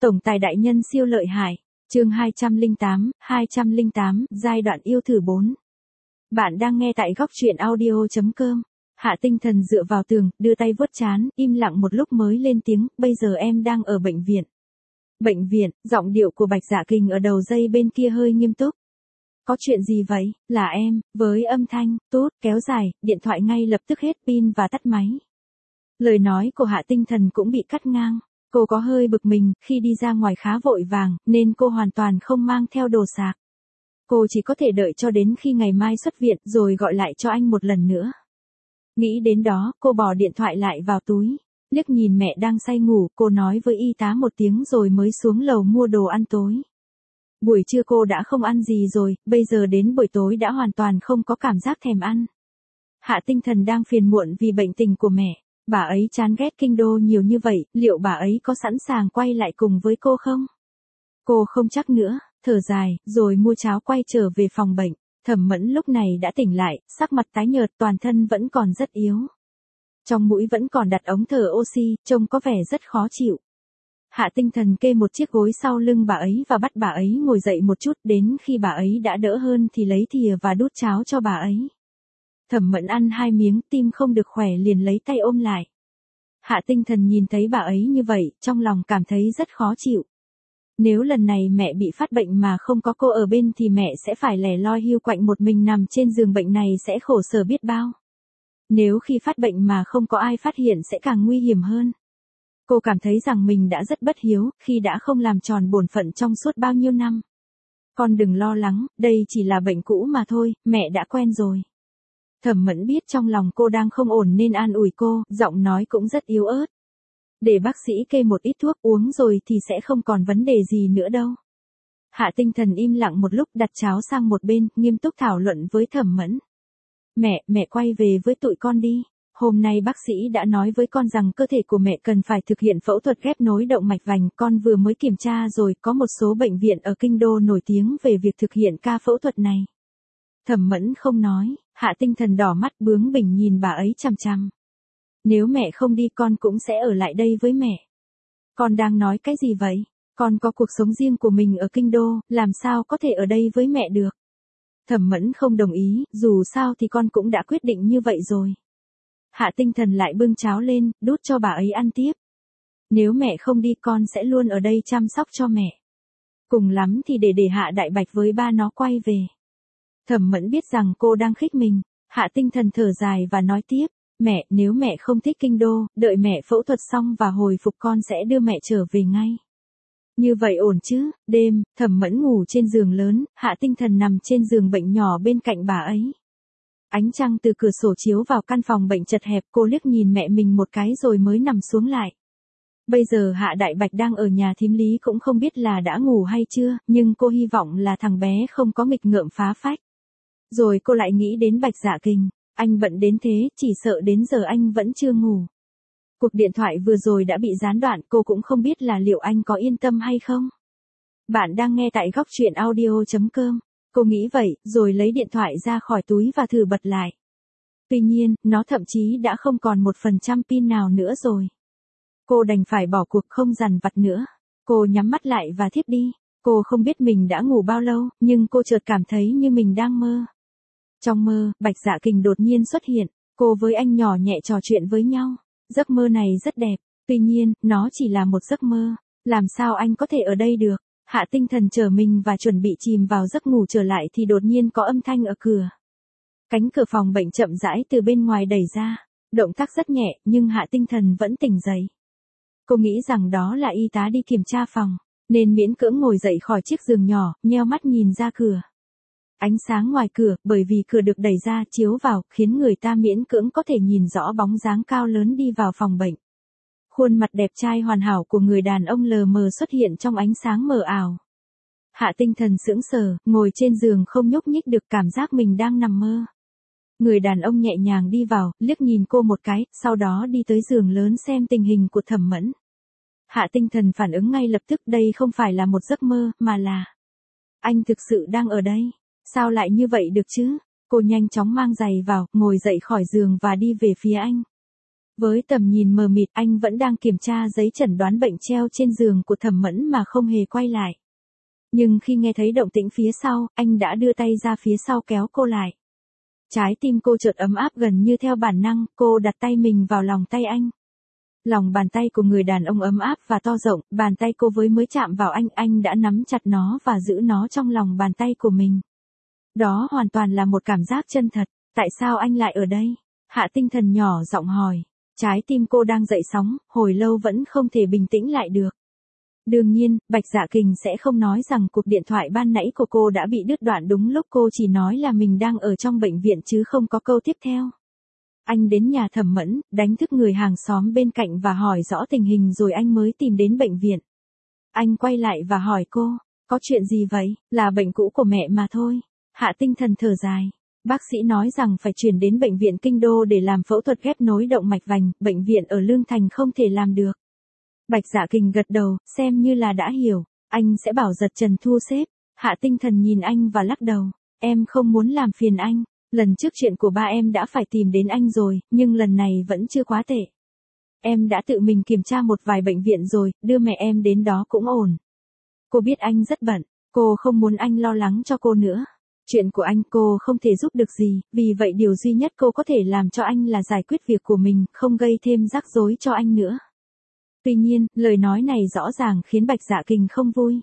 Tổng tài đại nhân siêu lợi hại. Chương 208, giai đoạn yêu thử 4. Bạn đang nghe tại góc truyện audio.com. Hạ Tinh Thần dựa vào tường, đưa tay vuốt trán, im lặng một lúc mới lên tiếng, bây giờ em đang ở bệnh viện. Bệnh viện, giọng điệu của Bạch Dạ Kình ở đầu dây bên kia hơi nghiêm túc. Có chuyện gì vậy, là em, với âm thanh, tút, kéo dài, điện thoại ngay lập tức hết pin và tắt máy. Lời nói của Hạ Tinh Thần cũng bị cắt ngang. Cô có hơi bực mình, khi đi ra ngoài khá vội vàng, nên cô hoàn toàn không mang theo đồ sạc. Cô chỉ có thể đợi cho đến khi ngày mai xuất viện rồi gọi lại cho anh một lần nữa. Nghĩ đến đó, cô bỏ điện thoại lại vào túi. Liếc nhìn mẹ đang say ngủ, cô nói với y tá một tiếng rồi mới xuống lầu mua đồ ăn tối. Buổi trưa cô đã không ăn gì rồi, bây giờ đến buổi tối đã hoàn toàn không có cảm giác thèm ăn. Hạ Tinh Thần đang phiền muộn vì bệnh tình của mẹ. Bà ấy chán ghét kinh đô nhiều như vậy, liệu bà ấy có sẵn sàng quay lại cùng với cô không? Cô không chắc nữa, thở dài, rồi mua cháo quay trở về phòng bệnh. Thẩm Mẫn lúc này đã tỉnh lại, sắc mặt tái nhợt, toàn thân vẫn còn rất yếu. Trong mũi vẫn còn đặt ống thở oxy, trông có vẻ rất khó chịu. Hạ Tinh Thần kê một chiếc gối sau lưng bà ấy và bắt bà ấy ngồi dậy một chút, đến khi bà ấy đã đỡ hơn thì lấy thìa và đút cháo cho bà ấy. Thẩm Mẫn ăn 2 miếng, tim không được khỏe liền lấy tay ôm lại. Hạ Tinh Thần nhìn thấy bà ấy như vậy, trong lòng cảm thấy rất khó chịu. Nếu lần này mẹ bị phát bệnh mà không có cô ở bên thì mẹ sẽ phải lẻ loi hiu quạnh một mình nằm trên giường bệnh này sẽ khổ sở biết bao. Nếu khi phát bệnh mà không có ai phát hiện sẽ càng nguy hiểm hơn. Cô cảm thấy rằng mình đã rất bất hiếu khi đã không làm tròn bổn phận trong suốt bao nhiêu năm. Con đừng lo lắng, đây chỉ là bệnh cũ mà thôi, mẹ đã quen rồi. Thẩm Mẫn biết trong lòng cô đang không ổn nên an ủi cô, giọng nói cũng rất yếu ớt. Để bác sĩ kê một ít thuốc uống rồi thì sẽ không còn vấn đề gì nữa đâu. Hạ Tinh Thần im lặng một lúc, đặt cháo sang một bên, nghiêm túc thảo luận với Thẩm Mẫn. Mẹ quay về với tụi con đi. Hôm nay bác sĩ đã nói với con rằng cơ thể của mẹ cần phải thực hiện phẫu thuật ghép nối động mạch vành, con vừa mới kiểm tra rồi, có một số bệnh viện ở kinh đô nổi tiếng về việc thực hiện ca phẫu thuật này. Thẩm Mẫn không nói, Hạ Tinh Thần đỏ mắt bướng bỉnh nhìn bà ấy chằm chằm. Nếu mẹ không đi con cũng sẽ ở lại đây với mẹ. Con đang nói cái gì vậy? Con có cuộc sống riêng của mình ở kinh đô, làm sao có thể ở đây với mẹ được? Thẩm Mẫn không đồng ý, dù sao thì con cũng đã quyết định như vậy rồi. Hạ Tinh Thần lại bưng cháo lên, đút cho bà ấy ăn tiếp. Nếu mẹ không đi con sẽ luôn ở đây chăm sóc cho mẹ. Cùng lắm thì để Hạ Đại Bạch với ba nó quay về. Thẩm Mẫn biết rằng cô đang khích mình. Hạ Tinh Thần thở dài và nói tiếp. Mẹ, nếu mẹ không thích kinh đô, đợi mẹ phẫu thuật xong và hồi phục con sẽ đưa mẹ trở về ngay. Như vậy ổn chứ? Đêm, Thẩm Mẫn ngủ trên giường lớn, Hạ Tinh Thần nằm trên giường bệnh nhỏ bên cạnh bà ấy. Ánh trăng từ cửa sổ chiếu vào căn phòng bệnh chật hẹp, cô liếc nhìn mẹ mình một cái rồi mới nằm xuống lại. Bây giờ Hạ Đại Bạch đang ở nhà thím Lý cũng không biết là đã ngủ hay chưa, nhưng cô hy vọng là thằng bé không có nghịch ngợm phá phách. Rồi cô lại nghĩ đến Bạch Dạ Kình, anh bận đến thế, chỉ sợ đến giờ anh vẫn chưa ngủ. Cuộc điện thoại vừa rồi đã bị gián đoạn, cô cũng không biết là liệu anh có yên tâm hay không. Bạn đang nghe tại góc truyện audio.com. Cô nghĩ vậy, rồi lấy điện thoại ra khỏi túi và thử bật lại. Tuy nhiên, nó thậm chí đã không còn 1% pin nào nữa rồi. Cô đành phải bỏ cuộc không dằn vặt nữa. Cô nhắm mắt lại và thiếp đi. Cô không biết mình đã ngủ bao lâu, nhưng cô chợt cảm thấy như mình đang mơ. Trong mơ, Bạch Dạ Kình đột nhiên xuất hiện. Cô với anh nhỏ nhẹ trò chuyện với nhau. Giấc mơ này rất đẹp. Tuy nhiên, nó chỉ là một giấc mơ. Làm sao anh có thể ở đây được? Hạ Tinh Thần trở mình và chuẩn bị chìm vào giấc ngủ trở lại thì đột nhiên có âm thanh ở cửa. Cánh cửa phòng bệnh chậm rãi từ bên ngoài đẩy ra. Động tác rất nhẹ, nhưng Hạ Tinh Thần vẫn tỉnh dậy. Cô nghĩ rằng đó là y tá đi kiểm tra phòng, nên miễn cưỡng ngồi dậy khỏi chiếc giường nhỏ, nheo mắt nhìn ra cửa. Ánh sáng ngoài cửa, bởi vì cửa được đẩy ra chiếu vào, khiến người ta miễn cưỡng có thể nhìn rõ bóng dáng cao lớn đi vào phòng bệnh. Khuôn mặt đẹp trai hoàn hảo của người đàn ông lờ mờ xuất hiện trong ánh sáng mờ ảo. Hạ Tinh Thần sững sờ, ngồi trên giường không nhúc nhích được, cảm giác mình đang nằm mơ. Người đàn ông nhẹ nhàng đi vào, liếc nhìn cô một cái, sau đó đi tới giường lớn xem tình hình của Thẩm Mẫn. Hạ Tinh Thần phản ứng ngay lập tức, đây không phải là một giấc mơ, mà là... Anh thực sự đang ở đây. Sao lại như vậy được chứ? Cô nhanh chóng mang giày vào, ngồi dậy khỏi giường và đi về phía anh. Với tầm nhìn mờ mịt anh vẫn đang kiểm tra giấy chẩn đoán bệnh treo trên giường của Thẩm Mẫn mà không hề quay lại. Nhưng khi nghe thấy động tĩnh phía sau, anh đã đưa tay ra phía sau kéo cô lại. Trái tim cô chợt ấm áp gần như theo bản năng, cô đặt tay mình vào lòng tay anh. Lòng bàn tay của người đàn ông ấm áp và to rộng, bàn tay cô mới chạm vào anh đã nắm chặt nó và giữ nó trong lòng bàn tay của mình. Đó hoàn toàn là một cảm giác chân thật. Tại sao anh lại ở đây? Hạ Tinh Thần nhỏ giọng hỏi. Trái tim cô đang dậy sóng, hồi lâu vẫn không thể bình tĩnh lại được. Đương nhiên, Bạch Dạ Kình sẽ không nói rằng cuộc điện thoại ban nãy của cô đã bị đứt đoạn đúng lúc cô chỉ nói là mình đang ở trong bệnh viện chứ không có câu tiếp theo. Anh đến nhà Thẩm Mẫn, đánh thức người hàng xóm bên cạnh và hỏi rõ tình hình rồi anh mới tìm đến bệnh viện. Anh quay lại và hỏi cô, có chuyện gì vậy? Là bệnh cũ của mẹ mà thôi. Hạ Tinh Thần thở dài. Bác sĩ nói rằng phải chuyển đến bệnh viện Kinh Đô để làm phẫu thuật ghép nối động mạch vành, bệnh viện ở Lương Thành không thể làm được. Bạch Dạ Kình gật đầu, xem như là đã hiểu, anh sẽ bảo Giật Trần thu xếp. Hạ Tinh Thần nhìn anh và lắc đầu, em không muốn làm phiền anh, lần trước chuyện của ba em đã phải tìm đến anh rồi, nhưng lần này vẫn chưa quá tệ. Em đã tự mình kiểm tra một vài bệnh viện rồi, đưa mẹ em đến đó cũng ổn. Cô biết anh rất bận, cô không muốn anh lo lắng cho cô nữa. Chuyện của anh cô không thể giúp được gì, vì vậy điều duy nhất cô có thể làm cho anh là giải quyết việc của mình, không gây thêm rắc rối cho anh nữa. Tuy nhiên, lời nói này rõ ràng khiến Bạch Dạ Kình không vui.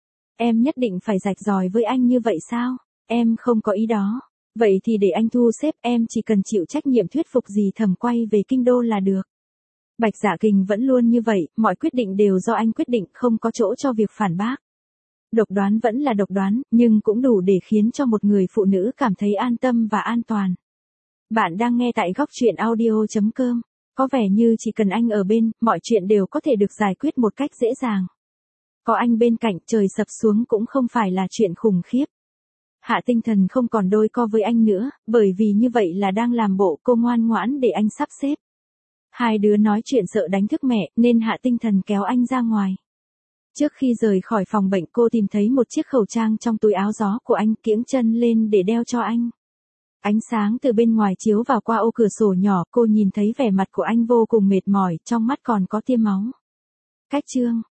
Em nhất định phải rạch ròi với anh như vậy sao? Em không có ý đó. Vậy thì để anh thu xếp, em chỉ cần chịu trách nhiệm thuyết phục dì Thẩm quay về Kinh Đô là được. Bạch Dạ Kình vẫn luôn như vậy, mọi quyết định đều do anh quyết định, không có chỗ cho việc phản bác. Độc đoán vẫn là độc đoán, nhưng cũng đủ để khiến cho một người phụ nữ cảm thấy an tâm và an toàn. Bạn đang nghe tại góc truyện audio.com. Có vẻ như chỉ cần anh ở bên, mọi chuyện đều có thể được giải quyết một cách dễ dàng. Có anh bên cạnh, trời sập xuống cũng không phải là chuyện khủng khiếp. Hạ Tinh Thần không còn đôi co với anh nữa, bởi vì như vậy là đang làm bộ cô ngoan ngoãn để anh sắp xếp. Hai đứa nói chuyện sợ đánh thức mẹ, nên Hạ Tinh Thần kéo anh ra ngoài. Trước khi rời khỏi phòng bệnh cô tìm thấy một chiếc khẩu trang trong túi áo gió của anh, kiễng chân lên để đeo cho anh. Ánh sáng từ bên ngoài chiếu vào qua ô cửa sổ nhỏ, cô nhìn thấy vẻ mặt của anh vô cùng mệt mỏi, trong mắt còn có tia máu. Cách chương